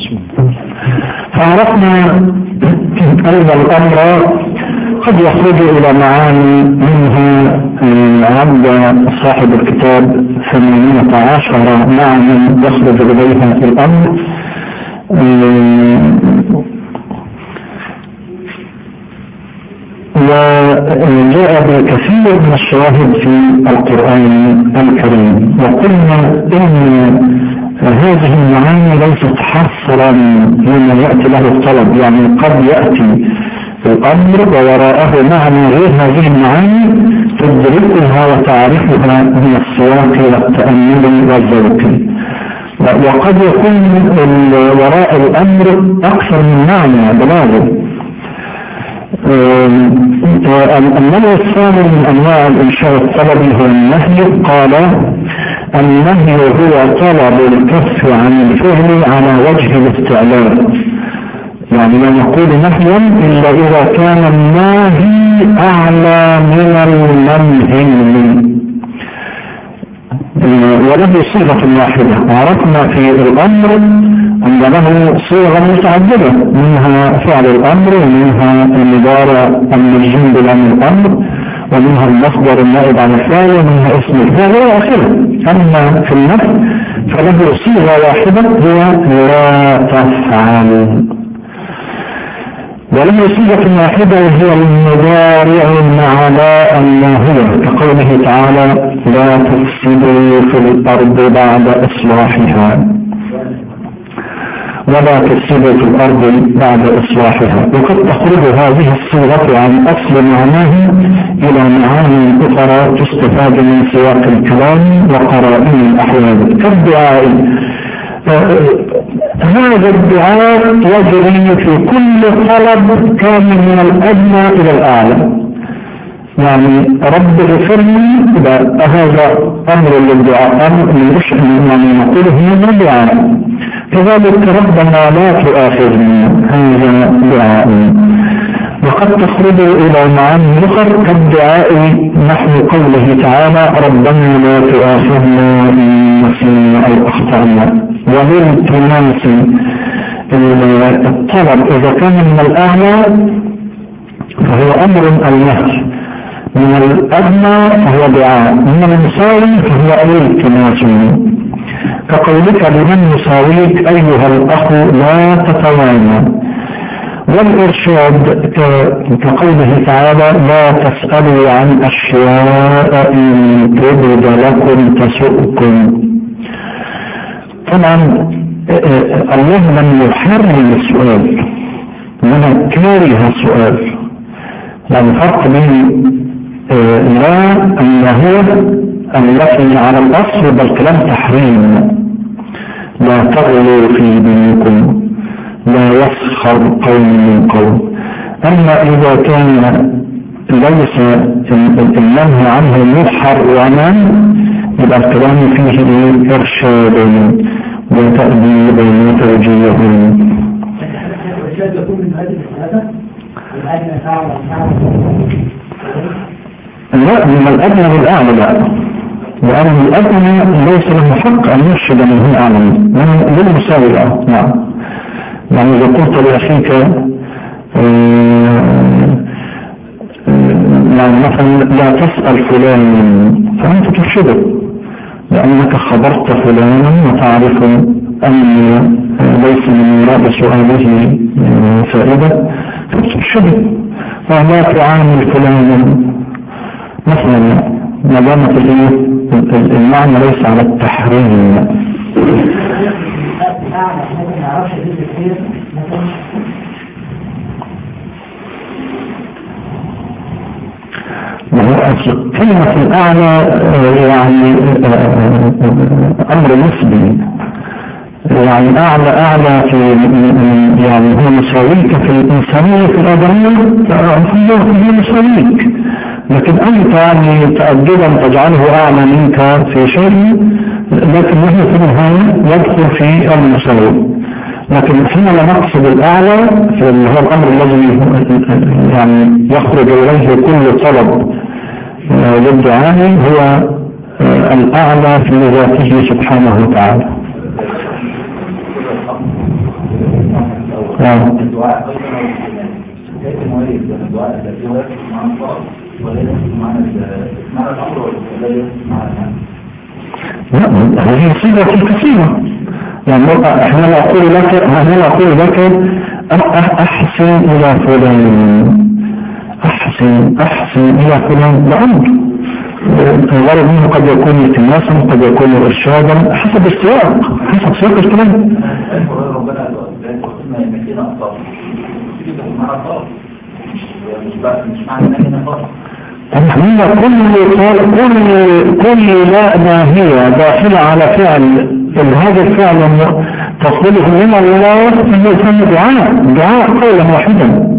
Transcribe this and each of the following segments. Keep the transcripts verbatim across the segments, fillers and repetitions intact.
فعرفنا أن الأمر قد يخرج إلى معاني منها عند صاحب الكتاب ثمانية عشر معنى يخرج إليها الأمر، وجاء بكثير من الشواهد في القرآن الكريم. وقلنا إن هذه المعاني ليست حصرا لما يأتي له الطلب، يعني قد يأتي الأمر ووراءه معنى غير هذه المعاني تدركها وتعرفها من السياق والتأمل والذوق، وقد يكون وراء الأمر أكثر من معنى بلاغه. النوع الثاني من أنواع الإنشاء الطلبي هو النهي. قال النهي هو طلب الكف عن الفعل على وجه الاستعلاء، يعني لا نقول نهيا إلا إذا كان الناهي أعلى من المنهي منه، وله صيغة واحدة. عرفنا في الأمر أن له صيغة متعددة، منها فعل الأمر ومنها المضارع الملزوم بلام الأمر ومنها المصدر النائب عن الفعل ومنها اسم الفعل إلى آخره. أما في النفي فله صيغة واحدة هو لا تفعل، وله صيغة واحدة وهي المضارع مع لا الناهية، كقوله تعالى لا تفسدوا في الأرض بعد إصلاحها، ولا تفسدوا في الأرض بعد إصلاحها. وقد تخرج هذه الصيغة عن أصل معناه إلى معاني أخرى تستفاد من سياق الكلام وقرائن الأحوال كالدعاء. هذا الدعاء يجري في كل طلب كان من الأدنى إلى الأعلى، يعني رب اغفر لي، هذا أمر للدعاء، أمر من يعني نقوله من الدعاء. كذلك ربنا لا تؤاخذني، هذا دعاء. وقد تخرج إلى معاني أخرى كالدعاء نحو قوله تعالى ربنا لا تؤاخذنا إن نسينا أو أخطأنا. وللتماس الطلب إذا كان من الأعلى فهو أمر النهي، من الأدنى فهو دعاء، من المساوي فهو التماس، كقولك لمن يساويك أيها الأخ لا تتوانى. والإرشاد كقوله تعالى لا تسألوا عن أشياء إن تبد لكم تسؤكم. طبعا الله لم يحرم السؤال، من كاره السؤال، يعني فرق بين لا النهي التي على الأصل بالكلام تحريم، لا تغلوا في دينكم، لا يسخر قوم من قوم. أما إذا كان ليس النهي عنه محرما يبقى الكلام فيه إرشاد وتأديب وتوجيه. لا، من الأدنى للأعلى لا، لأن الأدنى ليس له حق أن يرشد من هو أعلم، من للمساوي. نعم، يعني إذا قلت لأخيك يعني مثلا لا تسأل فلان فأنت ترشده، لأنك خبرت فلانا وتعرف أن ليس من وراء سؤاله فائدة فترشده. فلا تعامل فلانا مثلا ما دامت المعنى ليس على التحريم. كلمة الأعلى يعني أمر نسبي، يعني أعلى أعلى في يعني هو مساويك في الإنسانية في الآدمية، هو مساويك، لكن أنت يعني تأدبا تجعله أعلى منك في شيء، لكن نحن في النهاية يدخل في المساوي. لكن حين لا نقصد الأعلى فهو الأمر الذي يعني يخرج إليه كل طلب للدعاء هو الأعلى في ذاته سبحانه وتعالى. الدعاء أيضا كيف مميز بين الدعاء الذي هو معنى الفرق وليس معنى معنى الأمر وليس معنى لا هذه صيغة كثيرة. يعني احنا لا أقول لك انا لا أقول لك أحسن إلى فلان أحسن أحسن إلى فلان لأمر الغرض منه قد يكون التماسا قد يكون إرشادا حسب السياق حسب سياق الكلام. نحن كل كل كل لا ما هي داخلة على فعل هذا الفعل تصديقه من الله انه يسمى دعاء دعاء قولا واحدا.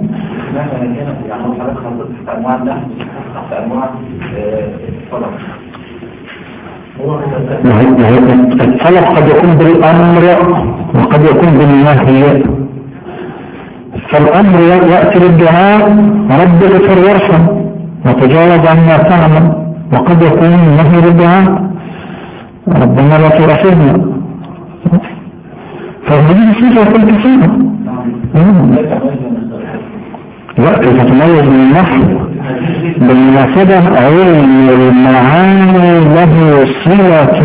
الطلب قد يكون بالامر وقد يكون بالنهي. فالامر ياتي بالدعاء رب اغفر وارحم وتجاوز عما تعمل، وقد يكون النهي بالدعاء ربنا لا تؤاخذنا. فهذه صفة كثيرة. لا تتميز من النحو بالمناسبة علم المعاني له صلة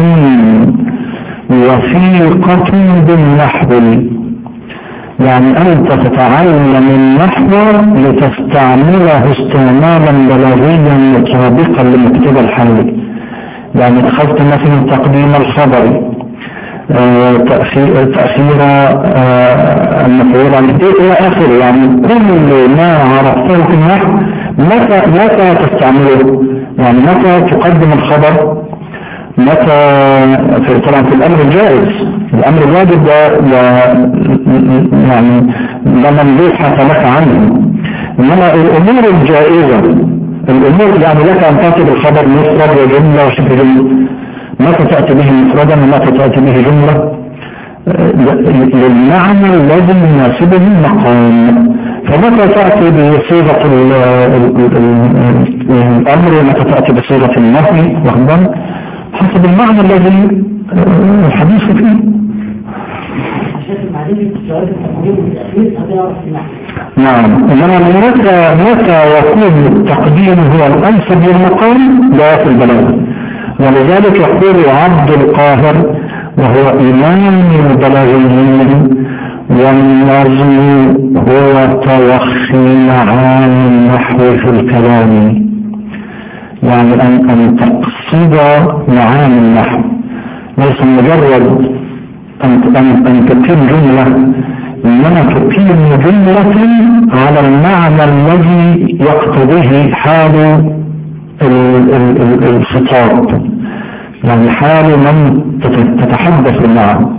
وثيقة بالنحو. يعني أنت تتعلم النحو لتستعمله استعمالا بلاغيا مطابقا لمكتوب الحال. يعني أخذت مثلا تقديم الخبر آه تأثير, تأثير آه المفعول عن إلى آخره. يعني كل ما عرفته في النحو متى متى تستعمله، يعني متى تقدم الخبر، متى في طبعا في الأمر الجائز. الأمر الواجب يعني لا ممدوح لك عنه، إنما الأمور الجائزة الأمور يعني لك أن تأتي بالخبر مفرد وجملة وشبه جملة. متى تأتي به مفردا ومتى تأتي به جملة للمعنى الذي يناسبه المقام. فمتى تأتي بصيغة الأمر ومتى تأتي بصيغة النهي وهذا حسب المعنى الذي الحديث فيه. نعم. إنما متى متى يكون تقديمه هو الأنسب للمقام لا في البلاغة. ولذلك يقول عبد القاهر وهو إمام البلاغيين والنظم هو توخي معاني النحو في الكلام. يعني أن, أن تقصد معاني النحو ليس مجرد أن, أن, أن تقيم جملة، إنما تقيم جملة على المعنى الذي يقتضيه حال الخطاب، يعني حال من تتحدث معه.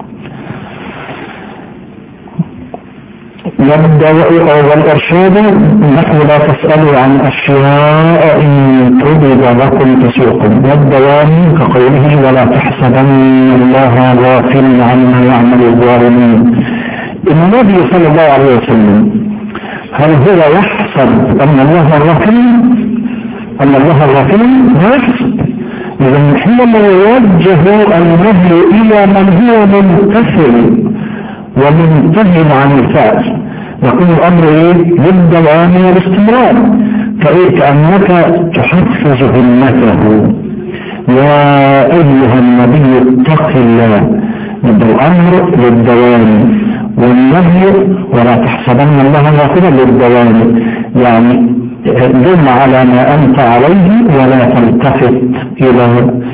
والإرشاد نحن لا تسألوا عن أشياء إن تبد لكم تسوقكم، والدوام كقوله ولا تحسبن الله غافلا عما يعمل الظالمين. النبي صلى الله عليه وسلم هل هو يحسب أن الله غافل؟ أن الله غافل لا يحسب. إذا حينما يوجه النهي إلى من هو ممتثل ومنتهي عن الفعل يكون الأمر إيه؟ بالدوام والاستمرار. فإيه كأنك تحفز همته يا أيها النبي اتق الله. يبقى الأمر للدوام والنهي ولا تحسبن الله غافلا للدوام، يعني دم على ما أنت عليه ولا تلتفت إلى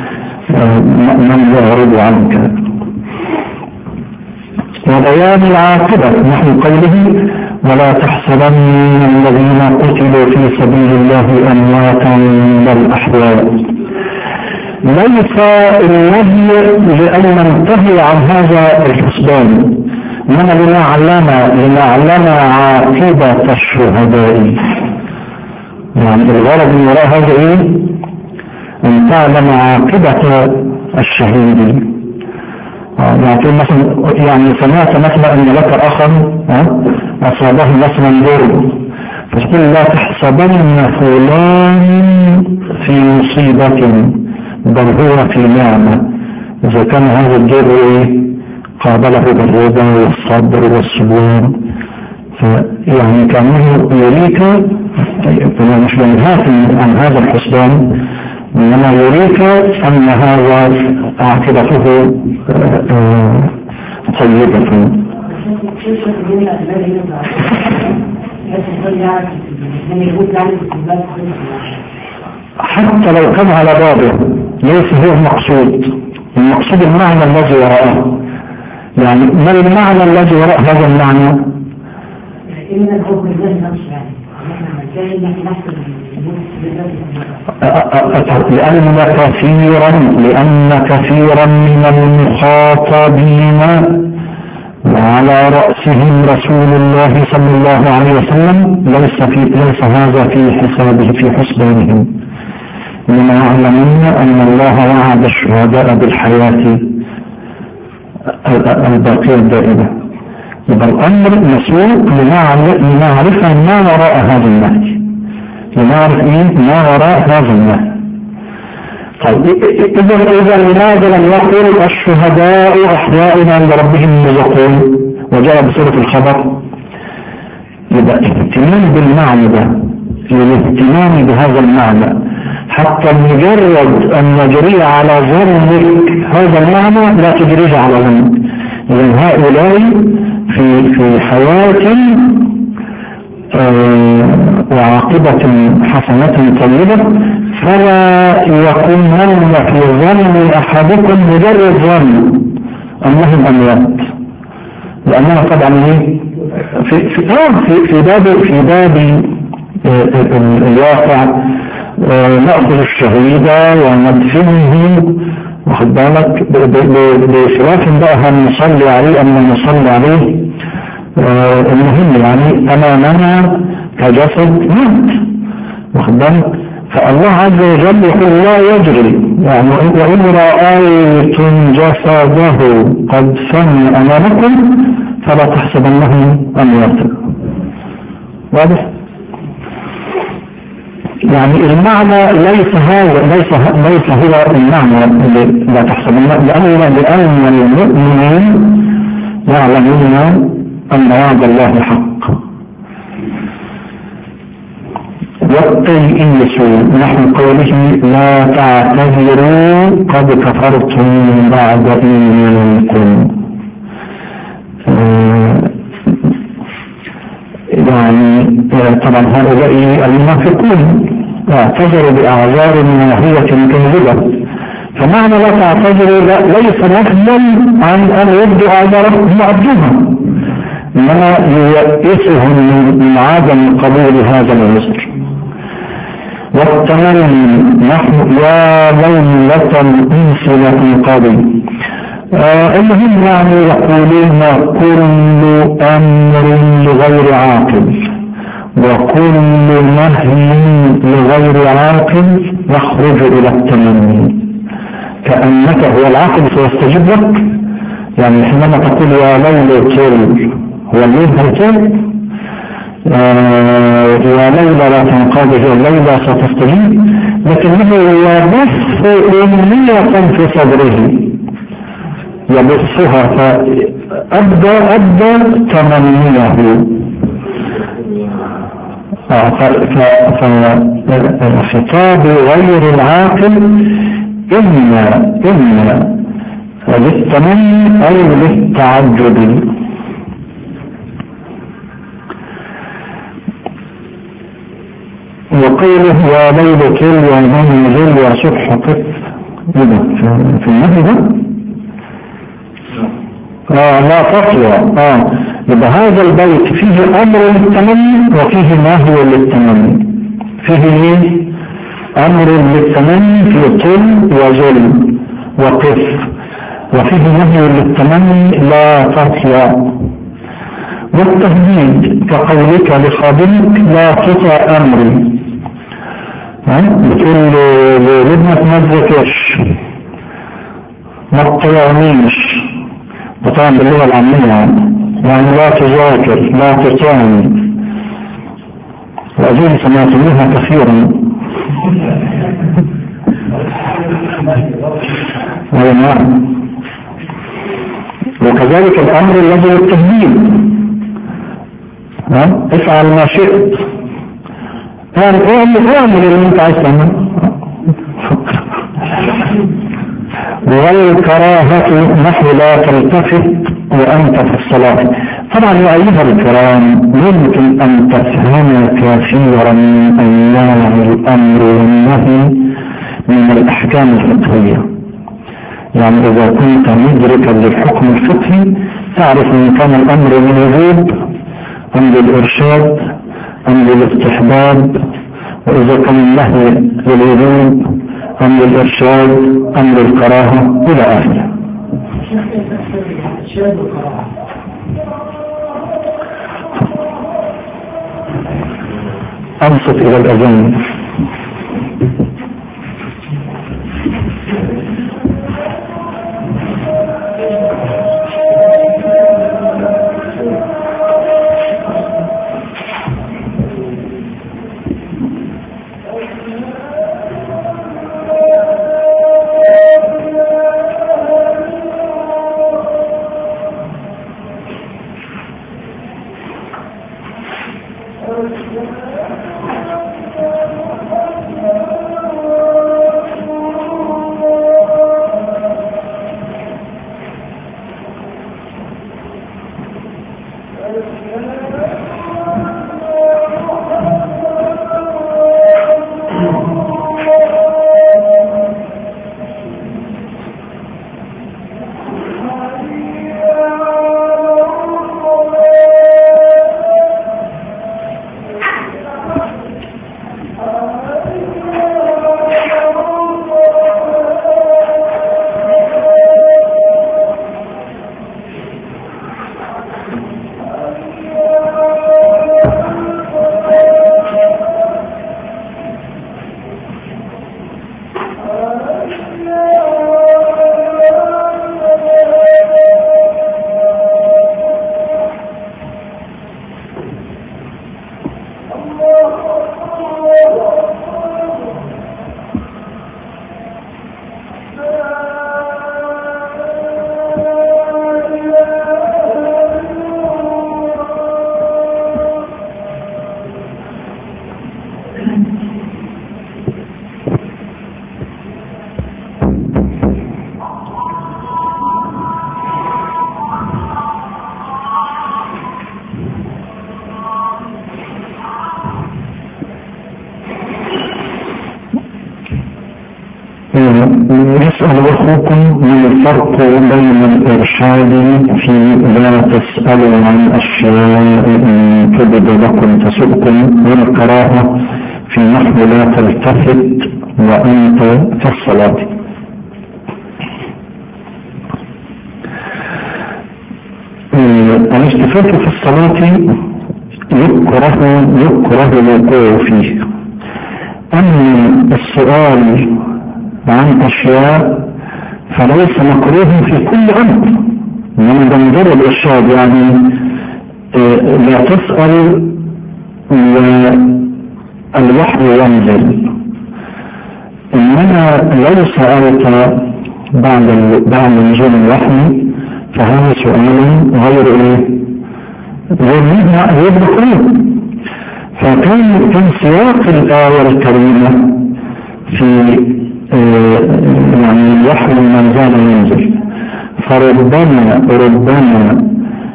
من يعرض عنك. وبيان العاقبة نحن قوله ولا تحسبن الذين قتلوا في سبيل الله أمواتا بل أحياء. ليس النهي لأن ننتهي عن هذا الحسبان، إنما لنعلم لنعلم عاقبة الشهداء. يعني الغرض من وراء هذا إيه؟ أن تعلم عاقبة الشهيد. يعني مثلا يعني سمعت مثلا أن لك أخا أصابه مثلا ضر، فتقول لا تحسبن فلان في مصيبة بل هو في نعمة. إذا كان هذا الضر قابله بالرضا والصبر والصبر يعني كأنه يريك، مش بنهاك عن هذا الحسبان، إنما يريك أن هذا عاقبته طيبة. حتى لو كان على بابه ليس هو المقصود، المقصود المعنى الذي وراءه. يعني ما المعنى الذي وراء هذا المعنى؟ لأن كثيرا لأن كثيرا من المخاطبين وعلى رأسهم رسول الله صلى الله عليه وسلم ليس في ليس هذا في حسابه في حسبانهم، إنما يعلمون أن الله وعد الشهداء بالحياة الباقية الدائمة. يبقى الأمر مسؤول لنعرف ما وراء هذا النهي، لنعرف إيه ما وراء هذا النهي. طيب إذا إذا لماذا لم يقل الشهداء أحياء عند ربهم يرزقون وجاء بصورة الخبر؟ يبقى اهتمام بالمعنى ده، الاهتمام بهذا المعنى، حتى مجرد أن نجري على ظنك هذا المعنى لا تجريه على ظنك. إذن هؤلاء في في حياة آه وعاقبة حسنة طيبة، فلا يكونن في ظن أحدكم مجرد ظن أنهم أموات، لأننا طبعا في في في في باب في باب الواقع نأخذ الشهيد وندفنه، واخد بالك بخلاف بقى هل نصلي عليه أم لا نصلي عليه. المهم يعني أمامنا كجسد مات، واخد بالك. فالله عز وجل يقول لا يجري، يعني وإن رأيتم جسده قد سمع أمامكم فلا تحسبنه أمواتا. واضح؟ يعني المعنى ليس هذا ليس ليس هو المعنى اللي لا تحسبنه، لأن لأن المؤمنين يعلمون أن وعد الله حق. والتيئيس نحو قوله لا تعتذروا قد كفرتم بعد إيمانكم. يعني طبعا هؤلاء المنافقون اعتذروا بأعذار ناهية كاذبة، فمعنى لا تعتذروا ليس نفلا عن أن يبدو أعذارهم مؤدبة، إنما ييئسهم من عدم قبول هذا العذر. والتمني نحن يا ليلة أنسلة قاضي. آه المهم يعني يقولون كل أمر لغير عاقل وكل نهي لغير عاقل يخرج إلى التمني، كأنك هو العاقل سيستجيب لك. يعني حينما تقول يا ليلة كل هو الليل هيكل، آه يا ليلة لا تنقضي هي الليلة ستستجيب، لكنه يبث أمنية في صدره يبثها فأبدى أبدى تمنيه. فخطاب غير العاقل إما إما للتمني أو للتعجب. وقيله يا ليل كل ومن نزل وصبح قف في النهي ده آه لا تطلع. آه يبقى هذا البيت فيه أمر للتمني وفيه نهي للتمني. فيه ايه؟ أمر للتمني في طل وزل وقف، وفيه نهي للتمني لا تطلع. والتهديد كقولك لخادمك لا تطع أمري، بتقول لابنك ما تذاكرش ما تطيعنيش، وطبعا باللغة العامية يعني لا تذاكر لا تطعني، وأظن سمعتموها كثيرا. وكذلك الأمر الذي للتهديد ها افعل ما شئت، قال اعمل اعمل اللي انت عايز تعمله. والكراهة نحو لا تلتفت وأنت في الصلاة. طبعا يا أيها الكرام يمكن أن تفهم كثيرا من أنواع الأمر والنهي من الأحكام الفقهية. يعني إذا كنت مدركا للحكم الفقهي تعرف إن كان الأمر للوجوب أم للإرشاد أم للاستحباب، وإذا كان النهي للوجوب أم للإرشاد أم للكراهة إلى آخره. أنصت إلى الأذان. يسأل أخوكم من الفرق بين الإرشاد في لا تسألوا عن أشياء إن تبد لكم تسؤكم، والكراهة في نحو لا تلتفت وأنت في الصلاة. الالتفات في الصلاة يكره يكره الوقوع فيه، أما السؤال عن أشياء فليس مكروه في كل أمر، من ضمن الإرشاد يعني لا تسأل والوحي ينزل، إنما لو سألت بعد بعد نزول الوحي فهذا سؤال غير إيه؟ غير مكروه. فكان كان سياق الآية الكريمة في يعني الوحي ما زال ينزل، فربما ربما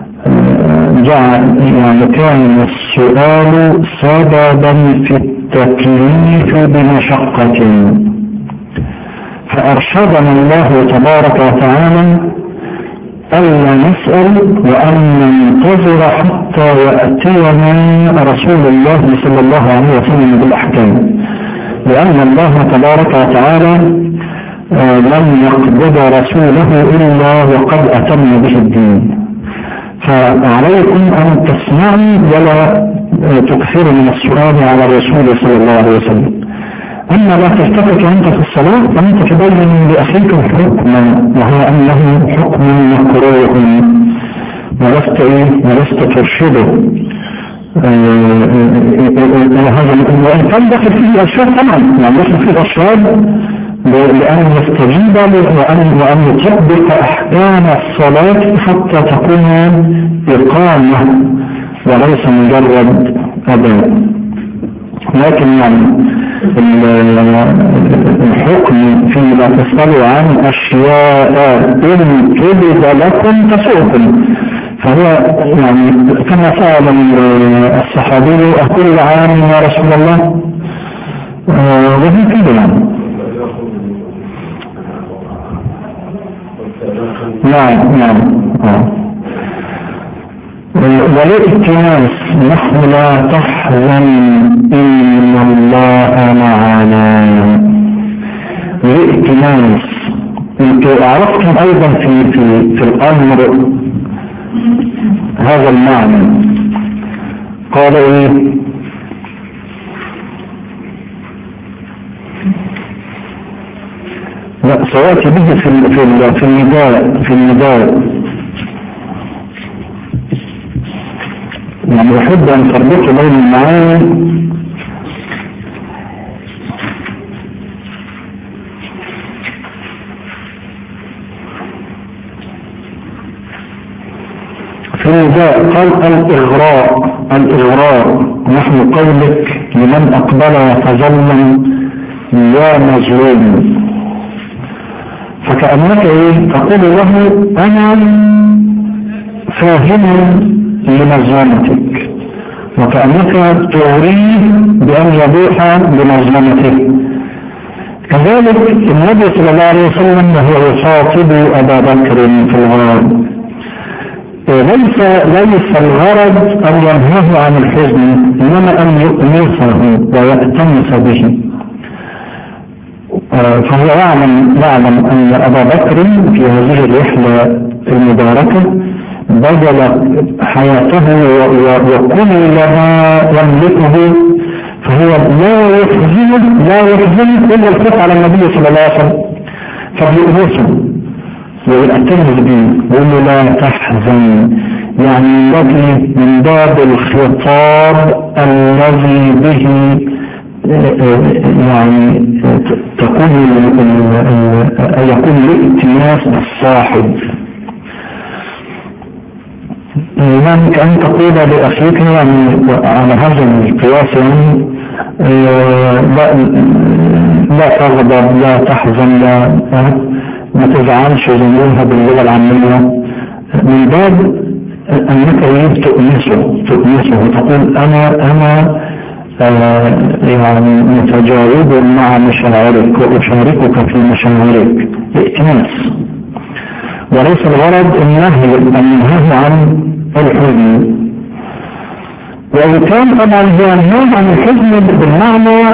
جعل يعني كان السؤال سببا في التكليف بمشقة، فأرشدنا الله تبارك وتعالى ألا نسأل وأن ننتظر حتى يأتينا رسول الله صلى الله عليه وسلم بالأحكام، لأن الله تبارك وتعالى لم يقبض رسوله إلا وقد أتم به الدين. فعليكم أن تسمعوا ولا تكثروا من السؤال على الرسول صلى الله عليه وسلم. أما لا تلتفت وأنت في الصلاة فأنت تبين لأخيك حكما وهو أنه حكم مكروه ولست ولست ترشده. وإن كان دخل فيه الأرشاد طبعا، يعني دخل فيه الأرشاد لأن يستجيب وأن وأن يطبق أحكام الصلاة حتى تكون إقامة وليس مجرد أداء. لكن يعني الحكم فيما تسألوا عن أشياء إن كبد لكم تسؤكم، فهو يعني كما سأل الصحابي أكل عام يا رسول الله، وهي كده يعني. نعم نعم آه. والائتناس نحن لا تحزن إن الله معنا. الائتناس انتوا عرفتم ايضا في في في الامر هذا المعنى. قال ايه؟ لا سياتي به في في في النداء في النداء يعني أحب أن تربطوا بين المعاني في النداء. قال الإغراء الإغراء نحن قولك لمن أقبل وتظلم يا مظلوم، فكأنك إيه تقول له أنا فاهم لمظلمتك، وكأنك تغريه بأن يبوح بمظلمته. كذلك النبي صلى الله عليه وسلم وهو يخاطب أبا بكر في الغار ليس ليس الغرض أن ينهاه عن الحزن، إنما أن يؤنسه ويأتمس به. فهو يعلم يعلم أن أبا بكر في هذه الرحلة المباركة بذل حياته وكل ما يملكه، فهو لا يحزن لا يحزن إلا الخوف على النبي صلى الله عليه وسلم، فبيؤنسه ويأتمس به ويقول له لا تحزن، يعني الذي من باب الخطاب الذي به يعني تكون يكون الائتماس بالصاحب. يعني كأن تقول لأخيك يعني على هذا القياس يعني لا, لا تغضب لا تحزن لا ما تزعلش زميلها باللغة العامية، من باب أنك يجب تؤنسه تؤنسه وتقول أنا أنا آه يعني متجاوب مع مشاعرك وأشاركك في مشاعرك، ائتماس. وليس الغرض النهي النهي عن الحزن، وإن كان طبعا هو النهي عن الحزن بالمعنى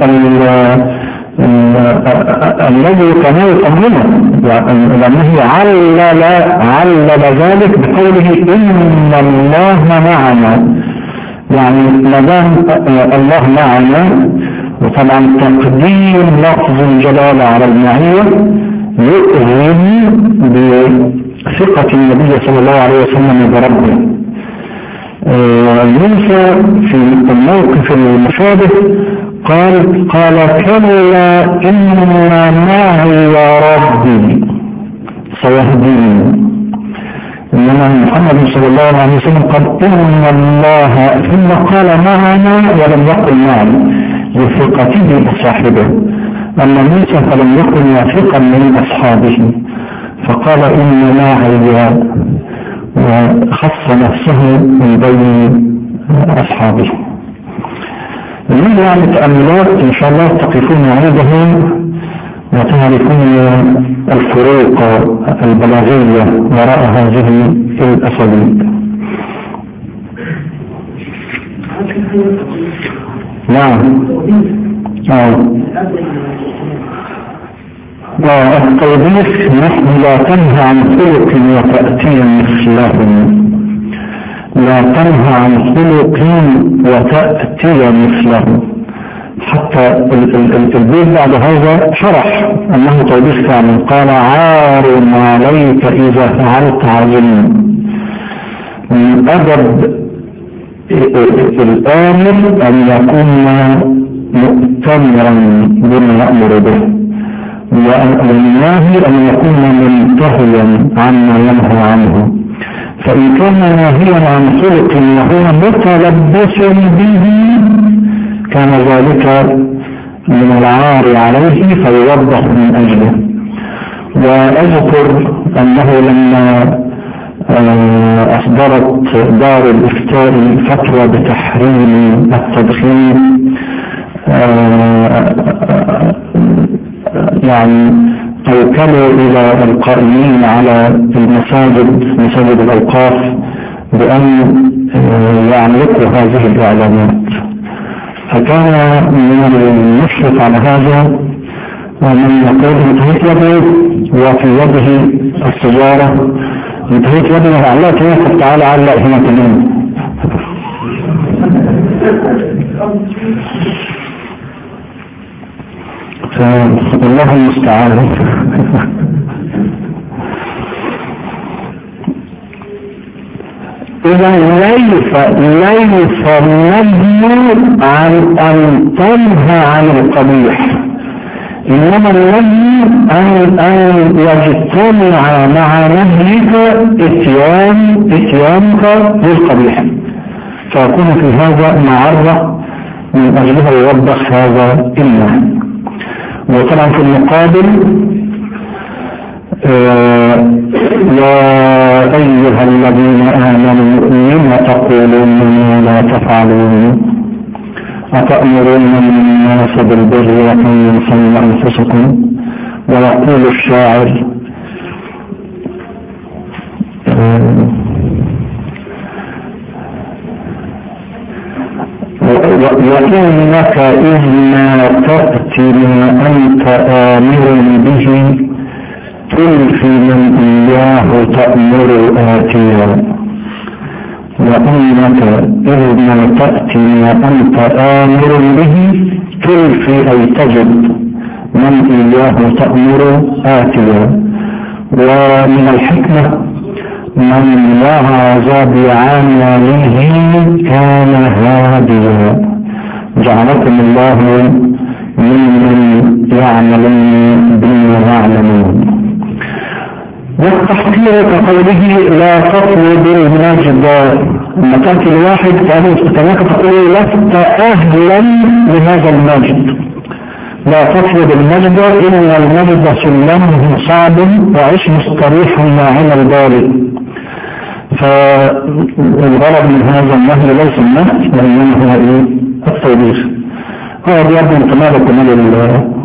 الذي كان يطمنه، لأنه علل علل ذلك بقوله إن الله معنا، يعني ما دام الله معنا، وطبعا تقديم لفظ الجلالة على المعية يؤذن بثقة النبي صلى الله عليه وسلم بربه. موسى في الموقف المشابه قال قال كلا إن معي ربي سيهديني، إنما محمد صلى الله عليه وسلم قال إن الله، ثم قال معنا ولم يقل معي لثقته بصاحبه. أما موسى فلم يكن واثقا من أصحابه فقال إن معي، وخص نفسه من بين أصحابه. من يعني تأملات إن شاء الله تقفون عندها وتعرفون الفروق البلاغية وراء هذه الأساليب. نعم التوبيخ نحن لا تنهى عن خلق وتأتي مثلهم، لا تنهى عن خلق وتأتي مثله. حتى البيت بعد هذا شرح أنه توبيخ فعلا، قال عار عليك إذا فعلت عظيم. من أدب الآمر أن يكون مؤتمرا بما يأمر به، والناهي أن يكون منتهيا عما ينهى عنه. فإن كان ناهيا عن خلق وهو متلبس به كان ذلك من العار عليه فيوضح من أجله. وأذكر أنه لما أصدرت دار الإفتاء فتوى بتحريم التدخين يعني توكلوا إلى القائمين على المساجد مساجد الأوقاف بأن يعلقوا هذه الإعلانات، فكان من المشرف على هذا ومن يقول انتهيت يده وفي يده السجارة، انتهيت يده وعلقت هنا تعالى علق هنا كمان. فالله المستعان. إذا ليس ليس النهي عن أن تنهى عن القبيح، إنما النهي أن أن يجتمع مع نهيك اتيان اتيانك بالقبيح، فيكون في هذا معرة من أجلها يوضح هذا النهي. وطبعا في المقابل آه يا أيها الذين آمنوا لم تقولون ما لا تفعلون أتأمرون الناس بالبر وتنسون أنفسكم. ويقول الشاعر آه وإنك إذ ما تأتي ما أنت آمر به تلفي من إياه تأمر آتيا. وإنك إذ ما تأتي ما أنت آمر به تلفي أي تجد من إياه تأمر آتيا. ومن الحكمة من وعظ بعمله كان هاديا، جعلكم الله ممن يعملون بما يعلمون. والتحقير كقوله لا تطلب المجد، لما تأتي الواحد كأنك تقول لست أهلا لهذا المجد، لا تطلب المجد إن المجد سلمه صعب وعيش مستريحا ناعم البال. فالغرض من هذا النهي ليس النهي وإنما هو إيه؟ التوبيخ. هو بيبدو انتماء كمال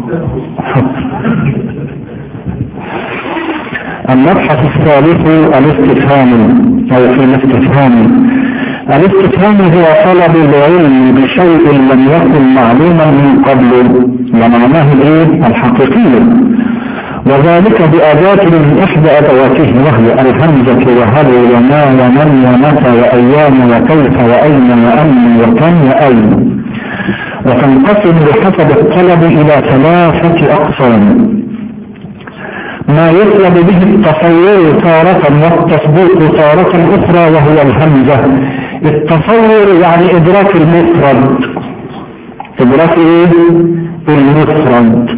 المبحث الثالث الاستفهام أو في الاستفهام. الاستفهام هو طلب العلم بشيء لم يكن معلوما من قبل ومعناه الايه الحقيقي، وذلك بأداة من إحدى أدواته وهي الهمزة وهل وما ومن ومتى وأيام وكيف وأين وأن وكم وأين. وتنقسم بحسب الطلب إلى ثلاثة أقسام: ما يطلب به التصور تارة والتصديق تارة أخرى وهو الهمزة. التصور يعني إدراك المفرد، إدراك إيه؟ المفرد،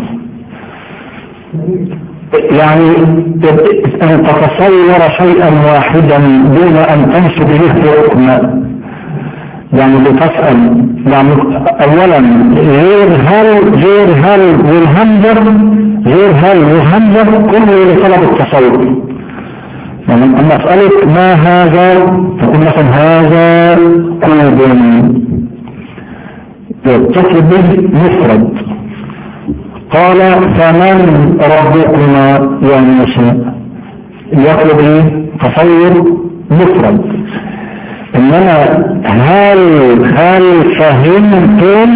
يعني أن تتصور شيئا واحدا دون أن تنسب له حكم. يعني بتسأل يعني أولا غير هل غير هل والهمزة غير هل والهمزة كله لطلب التصور. يعني أما أسألك ما هذا تقول مثلا هذا كوب، تطلب به مفرد. قال فمن ربكما يا موسى، يطلب ايه؟ تصور مفرد. انما هل هل فهمتم؟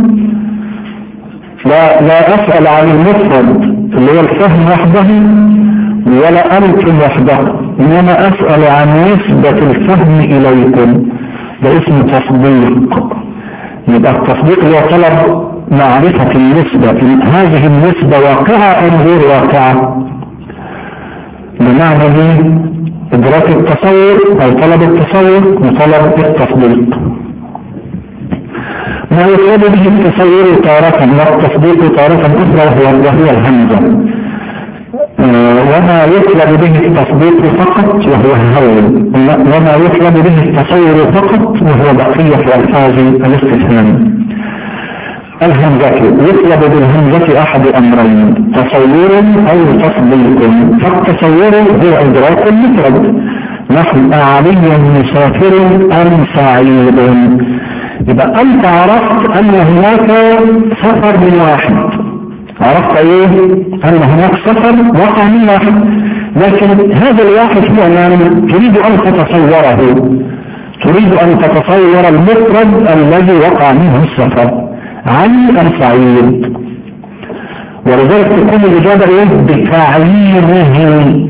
لا لا اسأل عن المفرد اللي هو الفهم وحده ولا انتم وحده، انما اسأل عن نسبة الفهم اليكم، ده اسم تصديق. يبقى التصديق هو طلب معرفة النسبة، هذه النسبة واقعة أم غير واقعة، بمعنى ايه؟ إدراك التصور أو طلب التصور وطلب التصديق. ما يطلب به التصور تارة والتصديق تارة أخرى وهي الهمزة. وما يطلب به التصديق فقط وهو الهول، وما يطلب به التصور فقط وهو بقية ألفاظ الاستفهام. الهمزة يطلب بالهمزة أحد أمرين، تصور أو تصديق. فالتصور هو إدراك المفرد، نحن أعلي مسافر أم سعيد. يبقى أنت عرفت أن هناك سفر من واحد، عرفت ايه ان هناك سفر وقع من واحد، لكن هذا الواحد هو من تريد ان تتصوره، تريد ان تتصور المفرد الذي وقع منه السفر، علي ام سعيد. ولذلك تكون الاجابه ايه بتعيينه.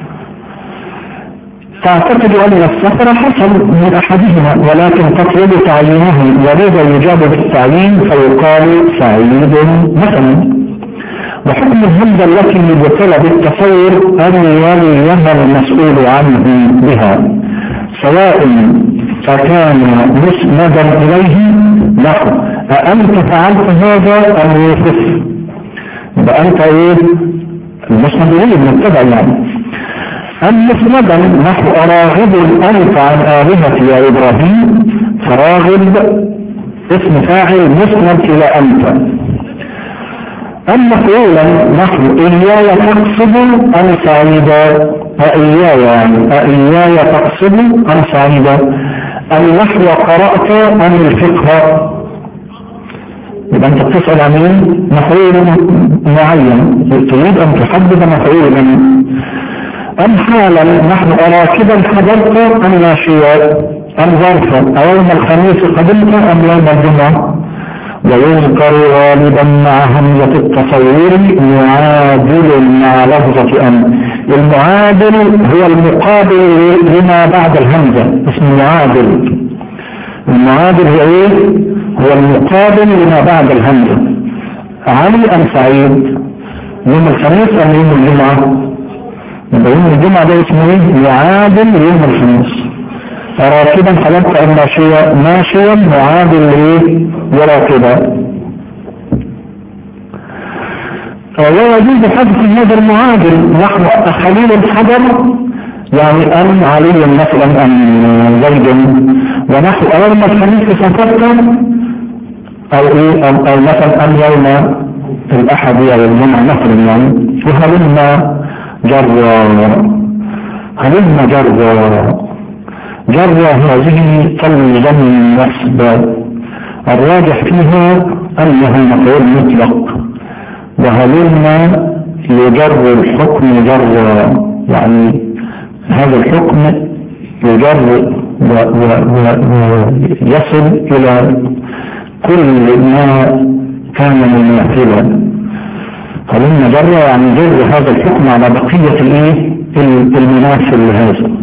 تعتقد ان السفر حصل من احدهما ولكن تطلب تعيينه، ولذا يجاب بالتعيين فيقال سعيد مثلا. وحكم الهمزة التي يبتلى بالتصور أن يليها المسؤول عنه بها، سواء فكان مسندا إليه نحو أأنت فعلت هذا أم يوسف. يبقى أنت إيه المسند إليه المبتدأ يعني. أم مسندا نحو أراغب أنت عن آلهتي يا إبراهيم، فراغب اسم فاعل مسند إلى أنت. أما مفعولا نحو إياي تقصد أم سعيدا، أإياي يعني أإياي تقصد أم سعيدا. النحو قرأت أم الفقه. يبقى أنت بتسأل عن مفعول معين، تريد أن تحدد مفعولا. أم حالا نحو أراكبا حضرت أم ماشيا، أم ظرفا أيوم الخميس قدمت أم يوم الجمعة. ويذكر غالبا مع همزة التصور معادل مع لفظة أم. المعادل هو المقابل لما بعد الهمزة، اسمه معادل. المعادل هو ايه؟ هو المقابل لما بعد الهمزة. علي أم سعيد، يوم الخميس أم يوم الجمعة. يبقى يوم الجمعة ده اسمه ايه؟ معادل يوم الخميس. راكبا حلبت أم ماشيا، ماشيا معادل لإيه؟ وراكبا. ويجوز حذف هذا المعادل نحو خليل الحجر يعني أم علي مثلا أم زيد، ونحو أيام الخميس سافرت أو إيه أو, أو مثلا أم يوم الأحد أو الجمعة مثلا يعني. وهلما جرى، هلما جرى جرى هذه تلزم النصب، الراجح فيها أنه مفعول مطلق. وهلما يجر الحكم جر، يعني هذا الحكم يجر ويصل إلى كل ما كان مماثلا. هلما جر يعني جر هذا الحكم على بقية الايه المماثل لهذا.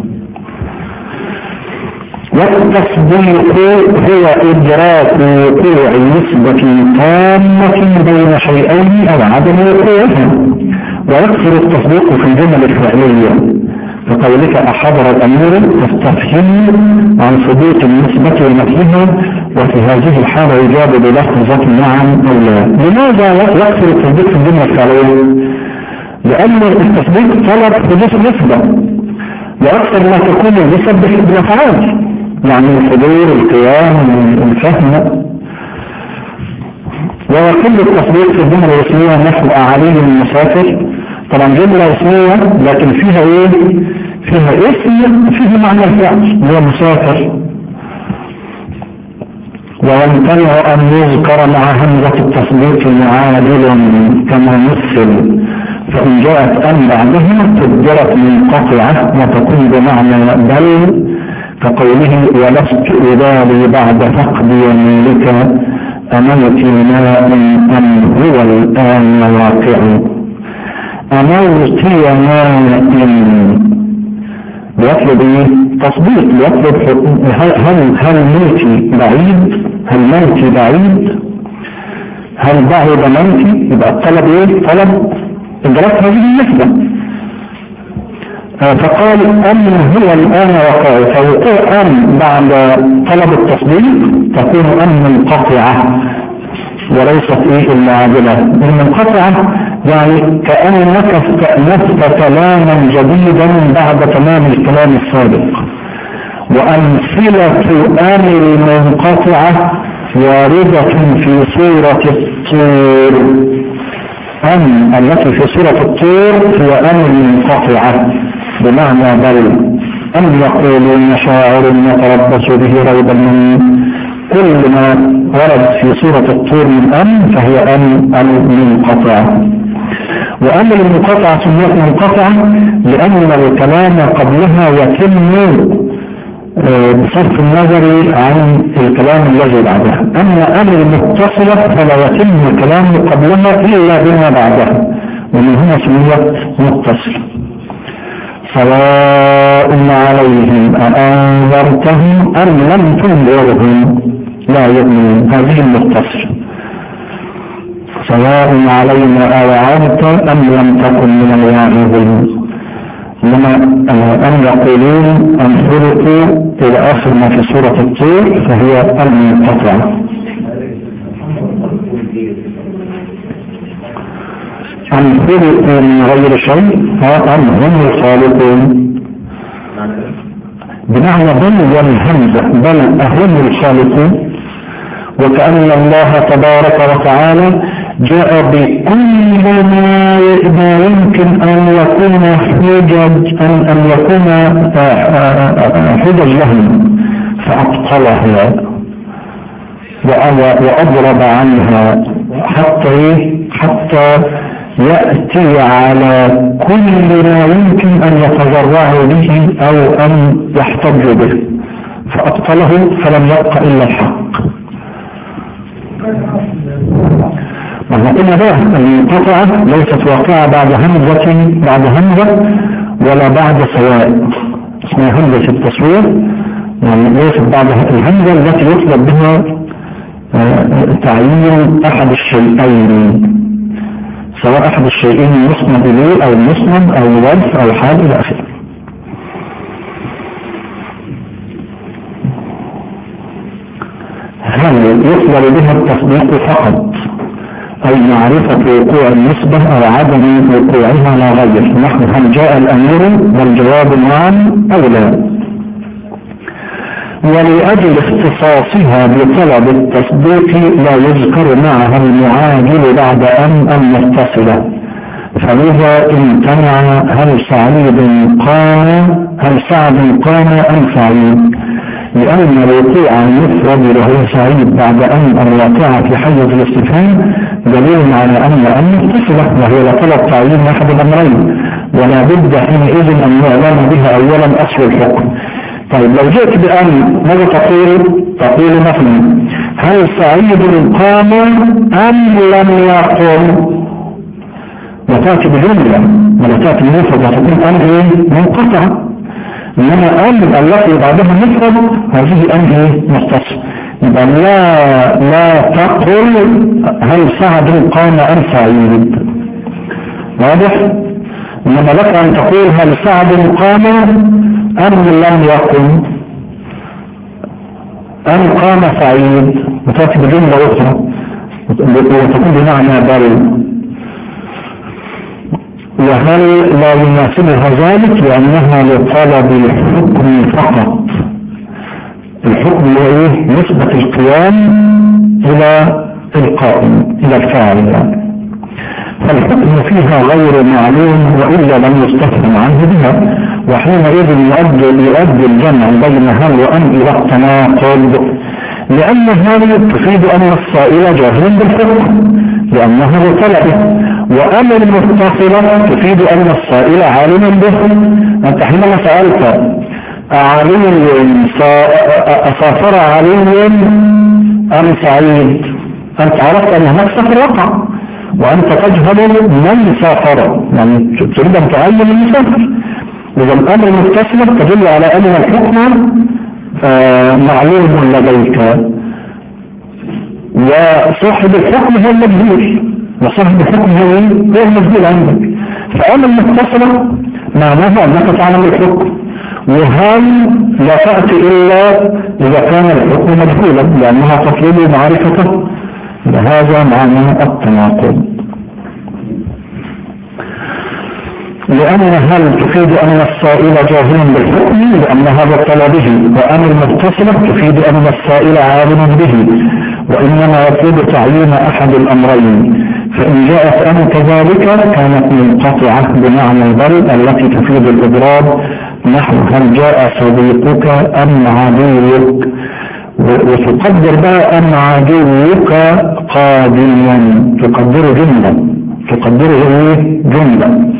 والتصديق هو إدراك وقوع نسبة تامة بين شيئين أو عدم وقوعها. ويكثر التصديق في الجمل الفعلية، فقولك أحضر الأمير تستفهم عن صديق النسبة ونفسها، وفي هذه الحالة يجاب بلفظة نعم أو لا. لماذا يكثر التصديق في الجمل الفعلية؟ لأن التصديق طلب حدوث النسبة، وأكثر ما تكون النسب بالأفعال، يعني الحضور القيام الفهم. ويقل التصديق في الجملة الاسمية نحو أعالي المسافر. طبعا جملة اسمية لكن فيها ايه؟ فيها اسم فيه معنى الفعل هو مسافر. ويمتنع أن يذكر مع همزة التصديق معادل كما مثل، فإن جاءت أن بعدها تدرت منقطعة وتكون بمعنى بل، كقوله ولست أبالي بعد فقد يمينك أموت ماء أم هو الآن واقع. أموت ماء بيطلب ايه؟ تصديق، بيطلب هل هل موتي بعيد؟ هل موتي بعيد؟ هل بعد موتي؟ يبقى الطلب ايه؟ طلب إدراك هذه النسبة. فقال أم هو الآن وقع، فوقوع أم بعد طلب التصديق تكون أم منقطعة وليست إيه المعادلة. المنقطعة يعني كأنك استأنفت كلاما جديدا بعد تمام الكلام السابق. وأمثلة أمر منقطعة واردة في سورة الطور. أم التي في سورة الطور هي أمر منقطعة بمعنى بل. أم يقولون شاعر نتربص به ريب المنون. كل ما ورد في سورة الطور من أم فهي أم المنقطعة. وأم المنقطعة سميت منقطعة لأن الكلام قبلها يتم بصرف النظر عن الكلام الذي بعدها. أما أمر المتصلة فلا يتم الكلام قبلها إلا بما بعدها، ومن هنا سميت متصلة. سواء عليهم أأنذرتهم أم لم تنذرهم لا يؤمنون. هذه المتصلة. سواء علينا أوعظت أم لم تكن من الواعظين. لما أن يقولون أنفرقوا إلى آخر ما في سورة الطور فهي المنقطعة. أنفرقوا من غير شيء أم هم الخالقون. بمعنى بل والهمزة بل أهم الخالقون. وكأن الله تبارك وتعالى جاء بكل ما يمكن أن يكون حجج أن, أن يكون حجج لهم فأبطلها وأضرب عنها حتى حتى يأتي على كل ما يمكن أن يتضرعوا به أو أن يحتجوا به فأبطله فلم يبق إلا الحق. وإحنا قلنا بقى المنقطعة ليست واقعة بعد همزة بعد همزة ولا بعد سواء، اسمها همزة التصوير، يعني ليست بعد الهمزة التي يطلب بها تعيين أحد الشيئين، سواء أحد الشيئين المسند إليه أو المسند أو الوجه أو الحال إلى آخره. هل يطلب بها التصديق فقط أي معرفة وقوع النسبة أو عدم وقوعها لا غير؟ نحن هل جاء الأمير والجواب نعم أو لا؟ ولأجل اختصاصها بطلب التصديق لا يذكر معها المعاجل بعد أن أن متصلة، فلذا امتنع هل سعيد قام هل سعد قام أم سعيد، لأن الوقوع المفرد له سعيد بعد أن الواقع في حيز الاستفهام دليل على أن أن متصلة وهي لطلب تعيين أحد الأمرين، ولا بد حينئذ أن يعلم بها أولا أصل الحكم. طيب لو جئت بأن ماذا تقول؟ تقول مثلا هل سعيد قام أم لم يقم؟ وتأتي بجملة ولا تأتي مفرد وتكون أن إيه؟ منقطعة. إنما أن التي بعدها مفرد هذه أن إيه؟ متصل. يبقى لا لا تقل هل سعد قام أم سعيد، واضح؟ إنما لك أن تقول هل سعد قام أم لم يقم أم قام سعيد، وتأتي بجملة أخرى وتكون بمعنى بل. وهل لا يناسبها ذلك لأنها لطلب الحكم فقط، الحكم هو ايه؟ نسبة القيام إلى القائم إلى الفاعل يعني. فالحكم فيها غير معلوم وإلا لم يستفهم عنه بها، وحينئذ يؤدي يؤدي الجمع بين هل وأن إلى التناقض، لأن هذه تفيد أن السائل جاهل بالحكم لأنه طلبه، وأن المتصلة تفيد أن السائل عالما به. أنت حينما سألت علي أسافر علي أم سعيد، أنت عرفت أن هناك سفر وقع وأنت تجهل من سافر، يعني تريد أن تعلم المسافر. إذا الأمر المتصلة تدل على أن الحكم معلوم لديك وصاحب الحكم هو المجهول، وصاحب الحكم هو المجهول عندك. فأمر المتصلة معناها أنك تعلم الحكم، وهل لا تأتي إلا إذا كان الحكم مجهولا لأنها تطلب معرفته. هذا معنى التناقض. لأن هل تفيد أن السائل جاهل بالحكم لأن هذا طلبه، وأن المتصلة تفيد أن السائل عالم به، وإنما يطلب تعيين أحد الأمرين. فإن جاءت أن كذلك كانت منقطعة بمعنى بل التي تفيد الإضراب، نحو هل جاء صديقك أم عدوك، وتقدر بقى أن عدوك قادما، تقدره جملة، تقدره جملة.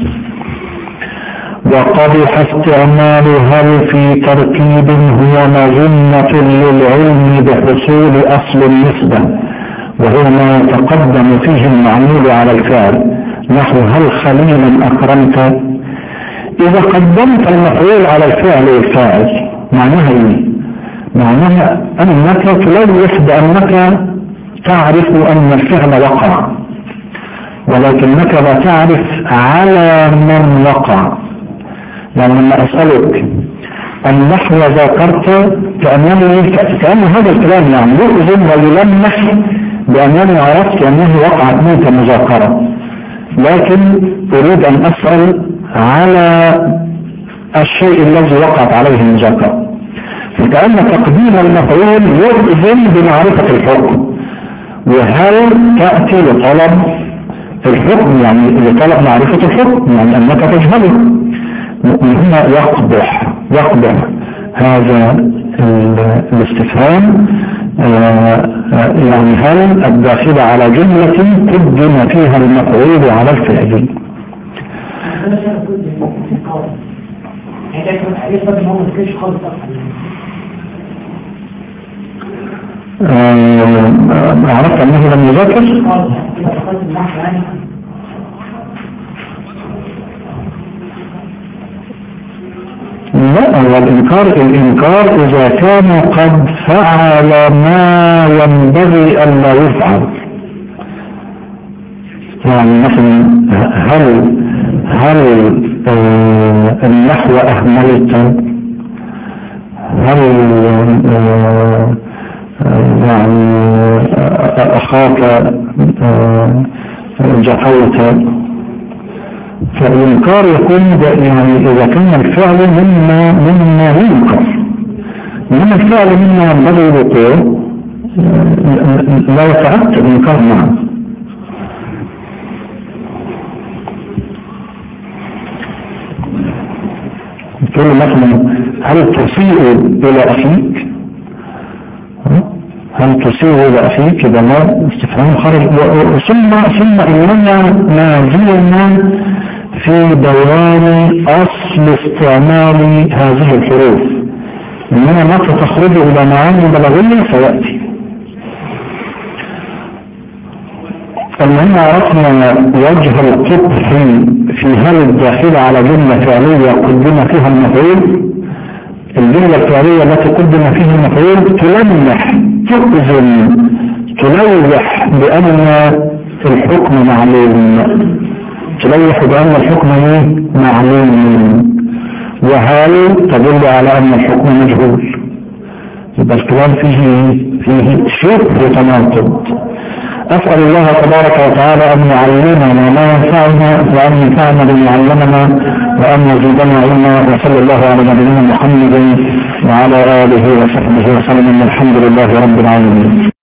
وقبح استعمال هل في تركيب هو مظنة للعلم بحصول أصل النسبة، وهو ما يتقدم فيه المعمول على الفعل، نحو هل خليلا أكرمت. إذا قدمت المفعول على الفعل والفاعل معناها إيه؟ معناها أنك تلوح بأنك تعرف أن الفعل وقع، ولكنك لا تعرف على من وقع. يعني لما أسألك النحو ذاكرت كأنني كأن هذا الكلام يعني يؤذن ويلمح بأنني عرفت أنه وقعت منك مذاكرة، لكن أريد أن أسأل على الشيء الذي وقعت عليه المذاكرة. فكأن تقديم المفعول يؤذن بمعرفة الحكم، وهل تأتي لطلب الحكم يعني لطلب معرفة الحكم، يعني أنك تجهله. هنا يقبح يقبح هذا الاستفهام، يعني هل الداخل على جملة قدم فيها المفعول على الفعل. عرفت أنه لم يذكر. لا، والإنكار الإنكار إذا كان قد فعل ما ينبغي أن لا يفعل. يعني مثلا هل هل آه النحو أهملت، هل آه يعني أخاك آه جحوت. فالإنكار يكون يعني إذا كان الفعل مما مما ينكر، من الفعل مما ينبغي الوقوع لا يتعدى الإنكار معه. تقول مثلا هل تسيء إلى أخيك، هل تسيء إلى أخيك، إذا ما استفهام خارج. ثم ثم إننا ما زلنا في دوران أصل استعمال هذه الحروف، إننا ما تخرج إلى معاني بلاغية سيأتي. المهم عرفنا وجه القبح في هل الداخل على جملة فعلية قدم فيها المفعول. الجملة الفعلية التي قدم فيها المفعول تلمح تؤذن تلوح بأن الحكم معلوم، تلوح بأن الحكم معلوم، وهل تدل على أن الحكم مجهول. يبقى الكلام فيه فيه شبه تناقض. أسأل الله تبارك وتعالى أن يعلمنا ما ينفعنا، وأن ينفعنا بما علمنا، وأن يزيدنا علما. وصلى الله على نبينا محمد وعلى آله وصحبه وسلم. الحمد لله رب العالمين.